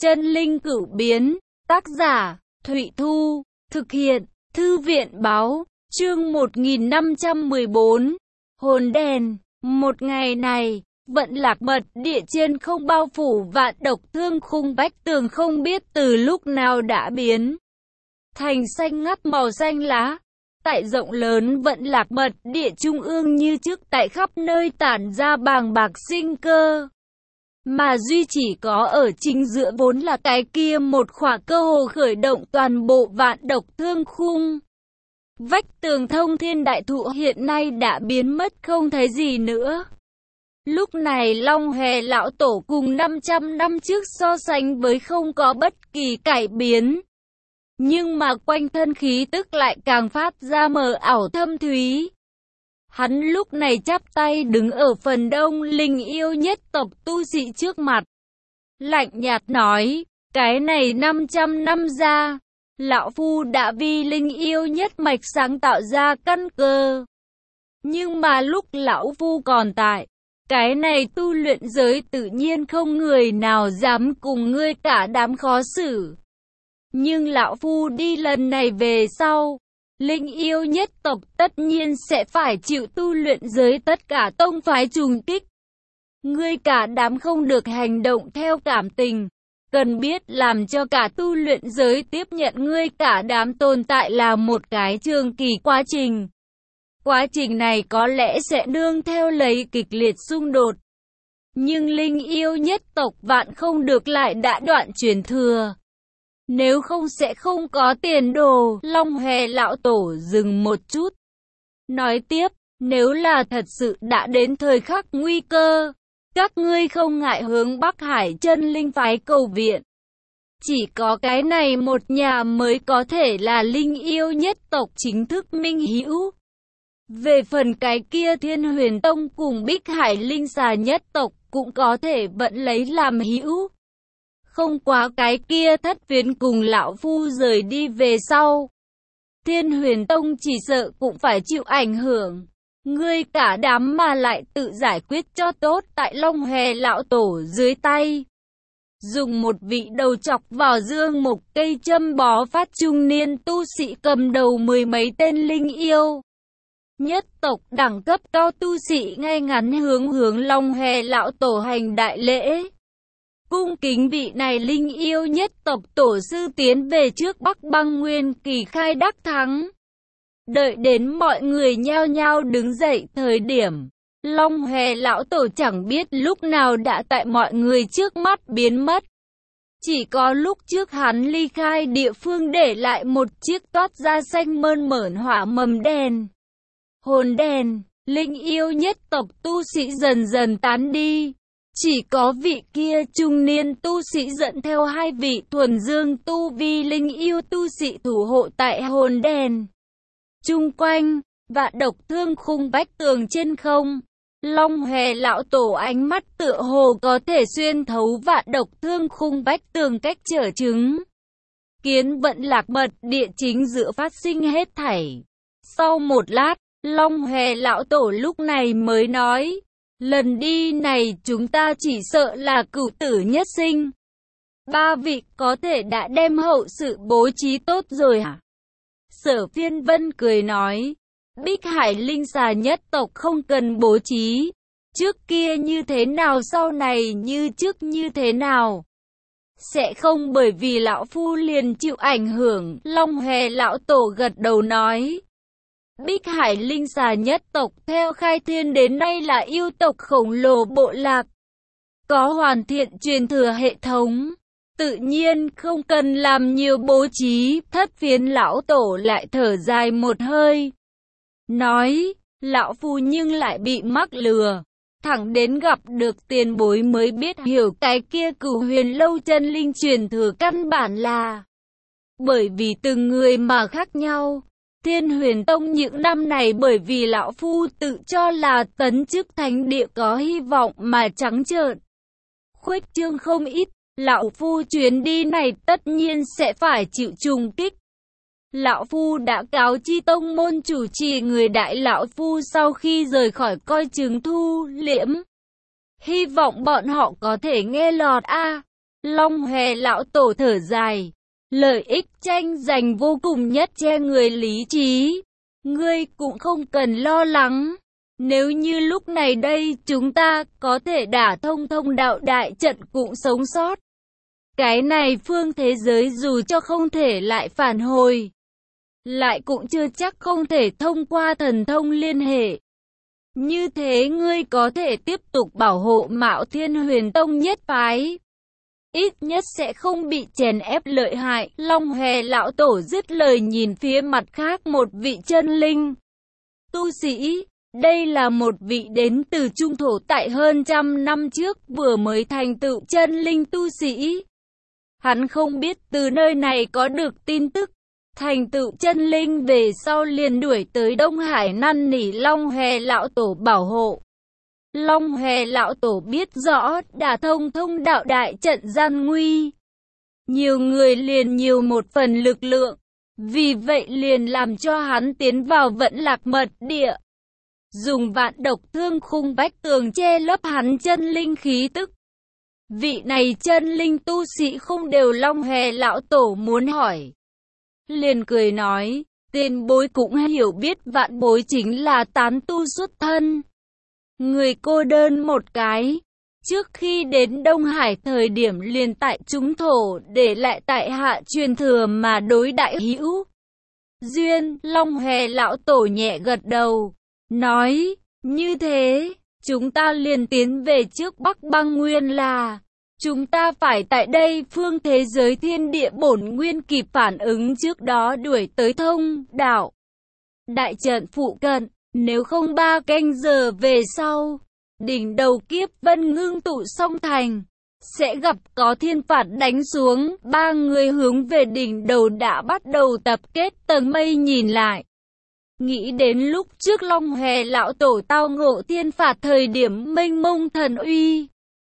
Chân linh cửu biến, tác giả, Thụy Thu, thực hiện, Thư viện báo, chương 1514, hồn đèn. Một ngày này, vận lạc mật địa trên không bao phủ vạn độc thương khung vách tường không biết từ lúc nào đã biến thành xanh ngắt màu xanh lá. Tại rộng lớn vận lạc mật địa trung ương như trước tại khắp nơi tản ra bàng bạc sinh cơ. Mà duy chỉ có ở chính giữa vốn là cái kia một khỏa cơ hồ khởi động toàn bộ vạn độc thương khung. Vách tường thông thiên đại thụ hiện nay đã biến mất không thấy gì nữa. Lúc này Long Hề lão tổ cùng 500 năm trước so sánh với không có bất kỳ cải biến. Nhưng mà quanh thân khí tức lại càng phát ra mờ ảo thâm thúy. Hắn lúc này chắp tay đứng ở phần đông linh yêu nhất tộc tu sĩ trước mặt. Lạnh nhạt nói, cái này 500 năm ra, lão phu đã vì linh yêu nhất mạch sáng tạo ra căn cơ. Nhưng mà lúc lão phu còn tại, cái này tu luyện giới tự nhiên không người nào dám cùng ngươi cả đám khó xử. Nhưng lão phu đi lần này về sau, linh yêu nhất tộc tất nhiên sẽ phải chịu tu luyện giới tất cả tông phái trùng kích. Ngươi cả đám không được hành động theo cảm tình, cần biết làm cho cả tu luyện giới tiếp nhận ngươi cả đám tồn tại là một cái trường kỳ quá trình. Quá trình này có lẽ sẽ nương theo lấy kịch liệt xung đột. Nhưng linh yêu nhất tộc vạn không được lại đã đoạn truyền thừa. Nếu không sẽ không có tiền đồ. Long Hề lão tổ dừng một chút. Nói tiếp, nếu là thật sự đã đến thời khắc nguy cơ, các ngươi không ngại hướng Bắc Hải chân linh phái cầu viện. Chỉ có cái này một nhà mới có thể là linh yêu nhất tộc chính thức minh hữu. Về phần cái kia Thiên Huyền Tông cùng Bích Hải linh xà nhất tộc cũng có thể vẫn lấy làm hữu. Không quá cái kia Thất Phiến cùng lão phu rời đi về sau, Thiên Huyền Tông chỉ sợ cũng phải chịu ảnh hưởng. Ngươi cả đám mà lại tự giải quyết cho tốt tại Long Hề lão tổ dưới tay. Dùng một vị đầu chọc vào dương một cây châm bó phát trung niên tu sĩ cầm đầu mười mấy tên linh yêu nhất tộc đẳng cấp cao tu sĩ ngay ngắn hướng Long Hề lão tổ hành đại lễ. Cung kính vị này linh yêu nhất tộc tổ sư tiến về trước Bắc Băng Nguyên kỳ khai đắc thắng. Đợi đến mọi người nhao nhao đứng dậy thời điểm, Long Hề lão tổ chẳng biết lúc nào đã tại mọi người trước mắt biến mất. Chỉ có lúc trước hắn ly khai địa phương để lại một chiếc toát ra xanh mơn mởn hỏa mầm đèn. Hồn đèn, linh yêu nhất tộc tu sĩ dần dần tán đi. Chỉ có vị kia trung niên tu sĩ dẫn theo hai vị thuần dương tu vi linh yêu tu sĩ thủ hộ tại hồn đèn. Chung quanh, vạn độc thương khung vách tường trên không, Long Hề lão tổ ánh mắt tựa hồ có thể xuyên thấu vạn độc thương khung vách tường cách trở chứng. Kiến vận lạc mật địa chính giữa phát sinh hết thảy. Sau một lát, Long Hề lão tổ lúc này mới nói, lần đi này chúng ta chỉ sợ là cửu tử nhất sinh. Ba vị có thể đã đem hậu sự bố trí tốt rồi hả? Sở Phiên Vân cười nói, Bích Hải linh xà nhất tộc không cần bố trí. Trước kia như thế nào sau này như trước như thế nào. Sẽ không bởi vì lão phu liền chịu ảnh hưởng. Long Hề lão tổ gật đầu nói. Bích Hải linh xà nhất tộc theo khai thiên đến nay là yêu tộc khổng lồ bộ lạc. Có hoàn thiện truyền thừa hệ thống. Tự nhiên không cần làm nhiều bố trí. Thất Phiến lão tổ lại thở dài một hơi. Nói, lão phu nhưng lại bị mắc lừa. Thẳng đến gặp được tiền bối mới biết hiểu cái kia Cửu Huyền lâu chân linh truyền thừa căn bản là. Bởi vì từng người mà khác nhau. Thiên Huyền Tông những năm này bởi vì lão phu tự cho là tấn chức thánh địa có hy vọng mà trắng trợn khuếch trương không ít, lão phu chuyến đi này tất nhiên sẽ phải chịu trùng kích. Lão phu đã cáo chi tông môn chủ trì người đại lão phu sau khi rời khỏi coi chừng thu liễm. Hy vọng bọn họ có thể nghe lọt Long Hòe lão tổ thở dài. Lợi ích tranh giành vô cùng nhất che người lý trí. Ngươi cũng không cần lo lắng. Nếu như lúc này đây chúng ta có thể đả thông thông đạo đại trận cũng sống sót. Cái này phương thế giới dù cho không thể lại phản hồi, lại cũng chưa chắc không thể thông qua thần thông liên hệ. Như thế ngươi có thể tiếp tục bảo hộ Mạo Thiên Huyền Tông nhất phái. Ít nhất sẽ không bị chèn ép lợi hại. Long Hòe lão tổ dứt lời nhìn phía mặt khác một vị chân linh tu sĩ. Đây là một vị đến từ trung thổ tại hơn 100 năm trước vừa mới thành tựu chân linh tu sĩ. Hắn không biết từ nơi này có được tin tức. Thành tựu chân linh về sau liền đuổi tới Đông Hải năn nỉ Long Hòe lão tổ bảo hộ. Long Hòe lão tổ biết rõ đả thông thông đạo đại trận gian nguy. Nhiều người liền nhiều một phần lực lượng. Vì vậy liền làm cho hắn tiến vào Vận Lạc Mật Địa. Dùng vạn độc thương khung vách tường che lấp hắn chân linh khí tức. Vị này chân linh tu sĩ không đều Long Hòe lão tổ muốn hỏi. Liền cười nói, tiền bối cũng hiểu biết vạn bối chính là tán tu xuất thân. Người cô đơn một cái. Trước khi đến Đông Hải thời điểm liền tại chúng thổ để lại tại hạ truyền thừa mà đối đại hữu duyên. Long Hòe lão tổ nhẹ gật đầu. Nói, như thế, chúng ta liền tiến về trước Bắc Băng Nguyên là. Chúng ta phải tại đây phương thế giới thiên địa bổn nguyên kịp phản ứng trước đó đuổi tới thông đạo đại trận phụ cận. Nếu không 3 canh giờ về sau, đỉnh đầu kiếp vân ngưng tụ song thành, sẽ gặp có thiên phạt đánh xuống. 3 người hướng về đỉnh đầu đã bắt đầu tập kết tầng mây nhìn lại. Nghĩ đến lúc trước Long Hòe lão tổ tao ngộ thiên phạt thời điểm mênh mông thần uy,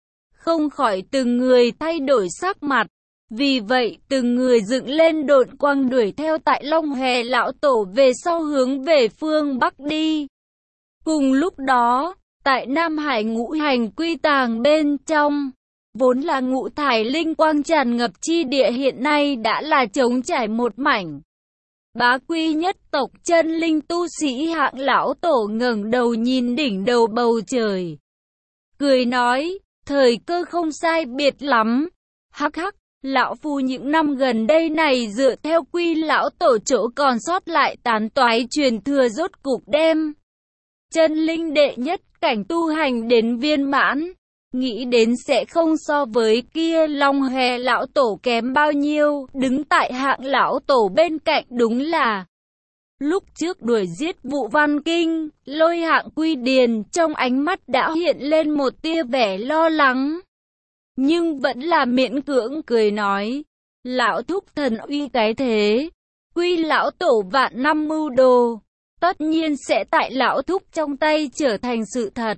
không khỏi từng người thay đổi sắc mặt. Vì vậy từng người dựng lên độn quang đuổi theo tại Long Hòe lão tổ về sau hướng về phương Bắc đi. Cùng lúc đó, tại Nam Hải ngũ hành quy tàng bên trong, vốn là ngũ thải linh quang tràn ngập chi địa hiện nay đã là trống trải một mảnh. Bá Quy nhất tộc chân linh tu sĩ Hạng lão tổ ngẩng đầu nhìn đỉnh đầu bầu trời, cười nói, thời cơ không sai biệt lắm. Hắc hắc, lão phu những năm gần đây này dựa theo Quy lão tổ chỗ còn sót lại tán toái truyền thừa rốt cục đem chân linh đệ nhất cảnh tu hành đến viên mãn. Nghĩ đến sẽ không so với kia Long Hòe lão tổ kém bao nhiêu. Đứng tại Hạng lão tổ bên cạnh đúng là lúc trước đuổi giết Vụ Văn Kinh, Lôi Hạng Quy Điền trong ánh mắt đã hiện lên một tia vẻ lo lắng. Nhưng vẫn là miễn cưỡng cười nói, lão thúc thần uy cái thế, Quy lão tổ vạn năm mưu đồ, tất nhiên sẽ tại lão thúc trong tay trở thành sự thật.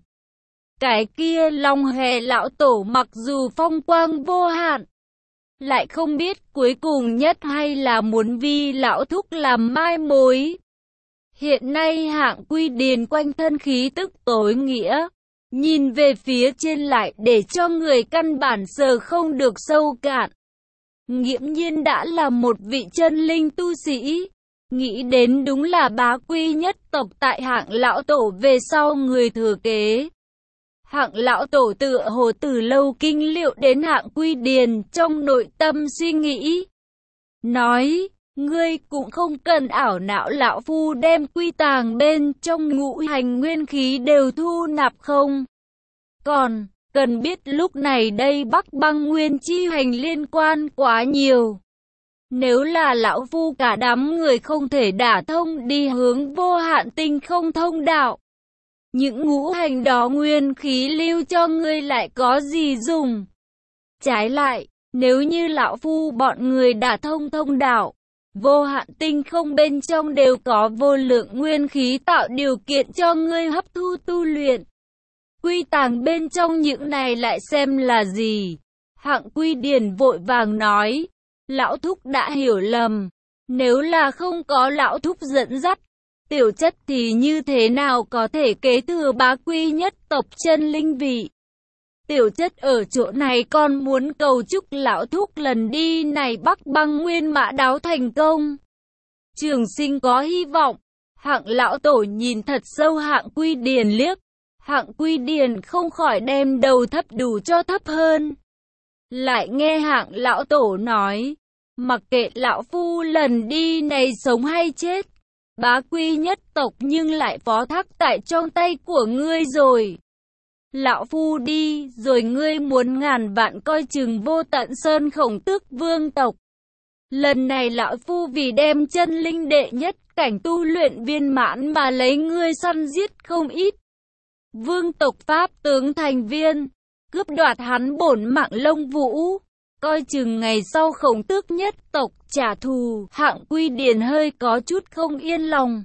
Cái kia Long Hòe lão tổ mặc dù phong quang vô hạn, lại không biết cuối cùng nhất hay là muốn vi lão thúc làm mai mối. Hiện nay Hạng Quy Điền quanh thân khí tức tối nghĩa, nhìn về phía trên lại để cho người căn bản sờ không được sâu cạn. Nghiễm nhiên đã là một vị chân linh tu sĩ. Nghĩ đến đúng là Bá Quy nhất tộc tại Hạng lão tổ về sau người thừa kế. Hạng lão tổ tựa hồ từ lâu kinh liệu đến Hạng Quy Điền trong nội tâm suy nghĩ. Nói, ngươi cũng không cần ảo não, lão phu đem quy tàng bên trong ngũ hành nguyên khí đều thu nạp không. Còn, cần biết lúc này đây Bắc Băng Nguyên chi hành liên quan quá nhiều. Nếu là lão phu cả đám người không thể đả thông đi hướng vô hạn tinh không thông đạo, những ngũ hành đó nguyên khí lưu cho ngươi lại có gì dùng. Trái lại, nếu như lão phu bọn người đả thông thông đạo, vô hạn tinh không bên trong đều có vô lượng nguyên khí tạo điều kiện cho ngươi hấp thu tu luyện. Quy tàng bên trong những này lại xem là gì? Hạng Quy Điền vội vàng nói, lão thúc đã hiểu lầm. Nếu là không có lão thúc dẫn dắt, tiểu chất thì như thế nào có thể kế thừa Bá Quy nhất tộc chân linh vị? tiểu chất ở chỗ này còn muốn cầu chúc lão thúc lần đi này Bắc Băng Nguyên mã đáo thành công, trường sinh có hy vọng. Hạng lão tổ nhìn thật sâu Hạng Quy Điền liếc, Hạng Quy Điền không khỏi đem đầu thấp đủ cho thấp hơn. Lại nghe Hạng lão tổ nói, mặc kệ lão phu lần đi này sống hay chết, bá quy nhất tộc nhưng lại phó thác tại trong tay của ngươi rồi. Lão phu đi rồi ngươi muốn ngàn vạn coi chừng Vô Tận Sơn Khổng Tước vương tộc. Lần này lão phu vì đem chân linh đệ nhất cảnh tu luyện viên mãn mà lấy ngươi săn giết không ít vương tộc pháp tướng thành viên, cướp đoạt hắn bổn mạng lông vũ, coi chừng ngày sau Khổng Tước nhất tộc trả thù. Hạng Quy Điền hơi có chút không yên lòng,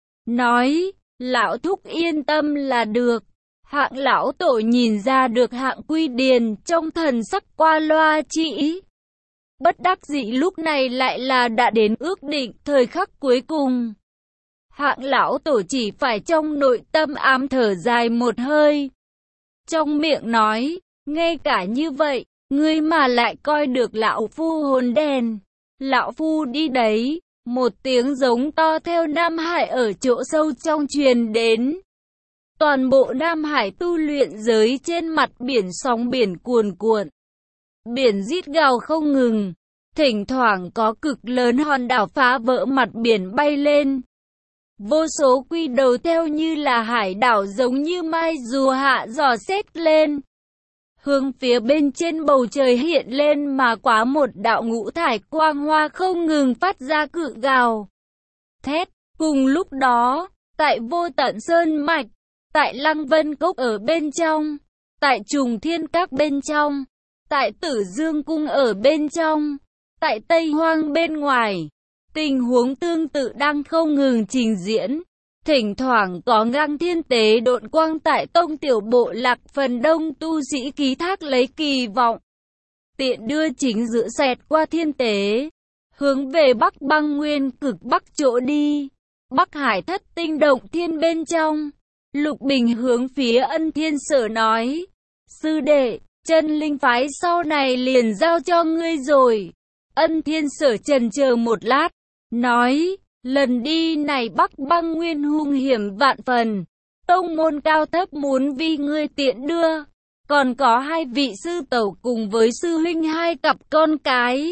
nói, lão thúc yên tâm là được. Hạng lão tổ nhìn ra được Hạng Quy Điền trong thần sắc qua loa chi ý. Bất đắc dĩ lúc này lại là đã đến ước định thời khắc cuối cùng. Hạng lão tổ chỉ phải trong nội tâm ám thở dài một hơi, trong miệng nói, ngay cả như vậy, ngươi mà lại coi được lão phu hồn đèn. Lão phu đi đấy. Một tiếng giống to theo Nam Hải ở chỗ sâu trong truyền đến. Toàn bộ Nam Hải tu luyện giới trên mặt biển sóng biển cuồn cuộn. Biển rít gào không ngừng. Thỉnh thoảng có cực lớn hòn đảo phá vỡ mặt biển bay lên. Vô số quy đầu theo như là hải đảo giống như mai rùa hạ dò xét lên. Hướng phía bên trên bầu trời hiện lên mà quá một đạo ngũ thải quang hoa không ngừng phát ra cự gào thét. Cùng lúc đó, tại Vô Tận Sơn Mạch, tại Lăng Vân Cốc ở bên trong, tại Trùng Thiên Các bên trong, tại Tử Dương Cung ở bên trong, tại Tây Hoang bên ngoài, tình huống tương tự đang không ngừng trình diễn. Thỉnh thoảng có ngang thiên tế độn quang tại tông tiểu bộ lạc phần đông tu sĩ ký thác lấy kỳ vọng. Tiện đưa chính giữa xẹt qua thiên tế, hướng về Bắc Băng Nguyên cực Bắc chỗ đi. Bắc Hải Thất Tinh Động Thiên bên trong, Lục Bình hướng phía Ân Thiên Sở nói, sư đệ, chân linh phái sau này liền giao cho ngươi rồi. Ân Thiên Sở chần chờ một lát, nói, lần đi này Bắc Băng Nguyên hung hiểm vạn phần, tông môn cao thấp muốn vì ngươi tiện đưa, còn có 2 vị sư tẩu cùng với sư huynh 2 cặp con cái.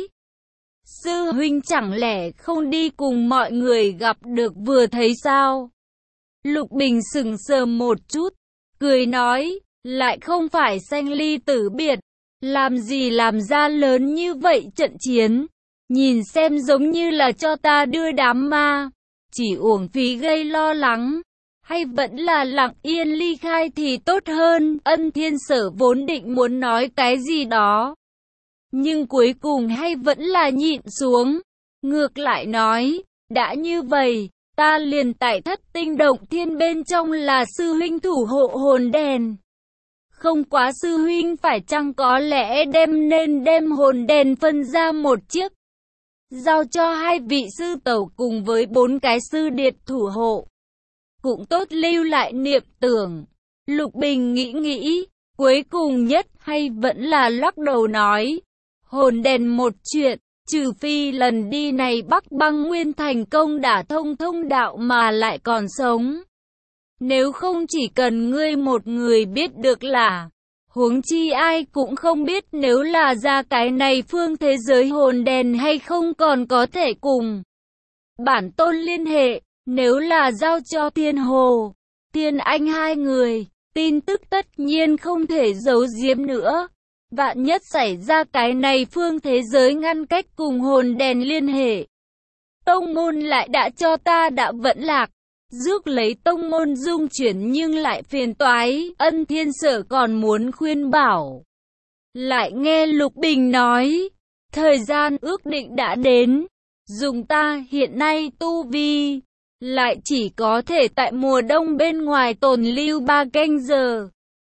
Sư huynh chẳng lẽ không đi cùng mọi người gặp được vừa thấy sao? Lục Bình sững sờ một chút, cười nói, lại không phải sanh ly tử biệt, làm gì làm ra lớn như vậy trận chiến. Nhìn xem giống như là cho ta đưa đám ma, chỉ uổng phí gây lo lắng, hay vẫn là lặng yên ly khai thì tốt hơn. Ân Thiên Sở vốn định muốn nói cái gì đó, nhưng cuối cùng hay vẫn là nhịn xuống, ngược lại nói, đã như vậy, ta liền tại Thất Tinh Động Thiên bên trong là sư huynh thủ hộ hồn đèn. Không quá sư huynh phải chăng có lẽ nên đem hồn đèn phân ra một chiếc, giao cho 2 vị sư tẩu cùng với 4 cái sư điệt thủ hộ, cũng tốt lưu lại niệm tưởng. Lục Bình nghĩ, cuối cùng nhất hay vẫn là lắc đầu nói, hồn đèn một chuyện, trừ phi lần đi này Bắc Băng Nguyên thành công đả thông đạo mà lại còn sống. Nếu không chỉ cần ngươi một người biết được là, huống chi ai cũng không biết nếu là ra cái này phương thế giới hồn đèn hay không còn có thể cùng bản tôn liên hệ. Nếu là giao cho Thiên Hồ, Thiên Anh 2 người, tin tức tất nhiên không thể giấu giếm nữa. Vạn nhất xảy ra cái này phương thế giới ngăn cách cùng hồn đèn liên hệ, tông môn lại đã cho ta đã vẫn lạc, rước lấy tông môn dung chuyển nhưng lại phiền toái. Ân Thiên Sở còn muốn khuyên bảo, lại nghe Lục Bình nói, thời gian ước định đã đến, dùng ta hiện nay tu vi, lại chỉ có thể tại mùa đông bên ngoài tồn lưu 3 canh giờ.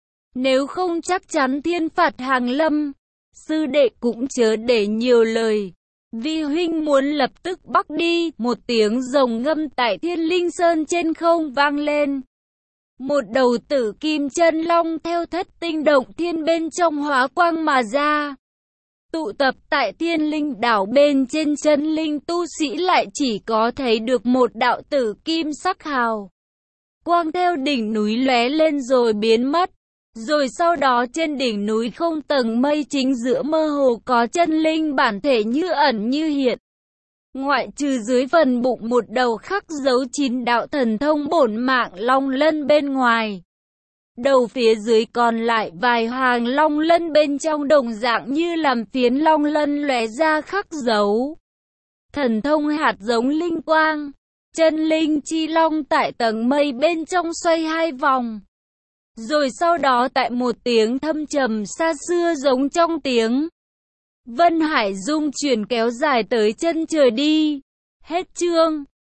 Nếu không chắc chắn thiên phạt hàng lâm, sư đệ cũng chớ để nhiều lời. Vi huynh muốn lập tức bắc đi. Một tiếng rồng ngâm tại Thiên Linh Sơn trên không vang lên. Một đầu tử kim chân long theo thất tinh động thiên bên trong hóa quang mà ra. Tụ tập tại Thiên Linh đảo bên trên, chân linh tu sĩ lại chỉ có thấy được một đạo tử kim sắc hào quang theo đỉnh núi lóe lên rồi biến mất. Rồi sau đó trên đỉnh núi không tầng mây chính giữa mơ hồ có chân linh bản thể như ẩn như hiện. Ngoại trừ dưới phần bụng một đầu khắc dấu 9 đạo thần thông bổn mạng long lân bên ngoài. Đầu phía dưới còn lại vài hàng long lân bên trong đồng dạng như làm phiến long lân lóe ra khắc dấu. Thần thông hạt giống linh quang. Chân linh chi long tại tầng mây bên trong xoay 2 vòng. Rồi sau đó tại một tiếng thâm trầm xa xưa giống trong tiếng Vân Hải Dung chuyển kéo dài tới chân trời đi. Hết chương.